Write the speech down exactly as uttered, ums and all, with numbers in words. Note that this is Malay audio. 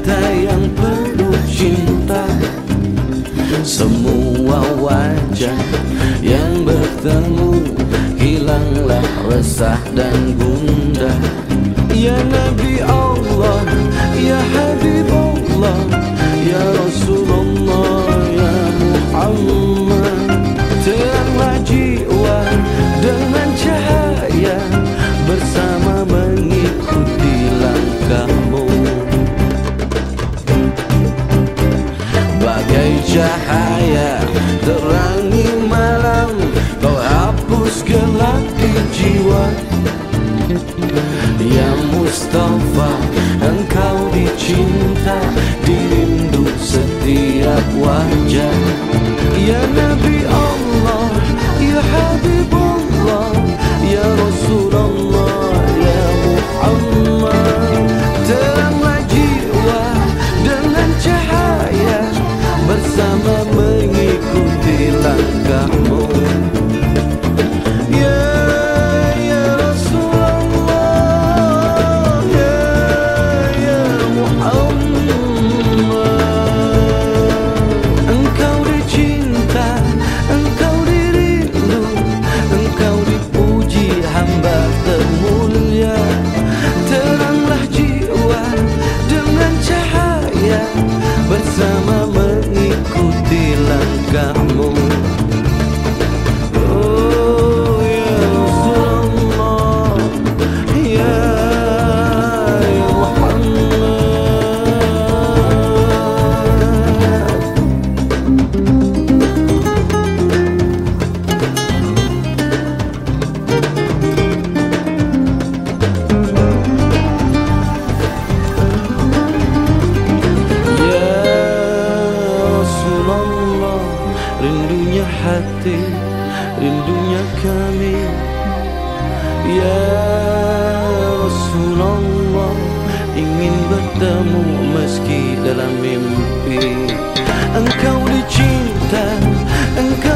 kata yang penuh cinta. Semua wajah yang bertemu hilanglah resah dan gundah. Ya Nabi Allah, ya Habibullah, ya Rasulullah, ya Muhammad. Teranglah jiwa dengan cahaya, bersama mengikuti langkahmu. Bagai cahaya terangi malam, kau hapus gelap di jiwa. Ya Mustafa, engkau dicinta, dirindu setiap wajah. Ya Nabi Allah, ya Habibullah, ya Rasulullah, ya Muhammad. Teranglah jiwa dengan cahaya, bersama mengikuti langkahmu. Ya bersama mengikuti langkahmu. Oh ya Rasulullah, ya, ya Muhammad. Rindunya hati, rindunya kami. Ya Rasulullah, ingin bertemu meski dalam mimpi. Engkau dicinta, engkau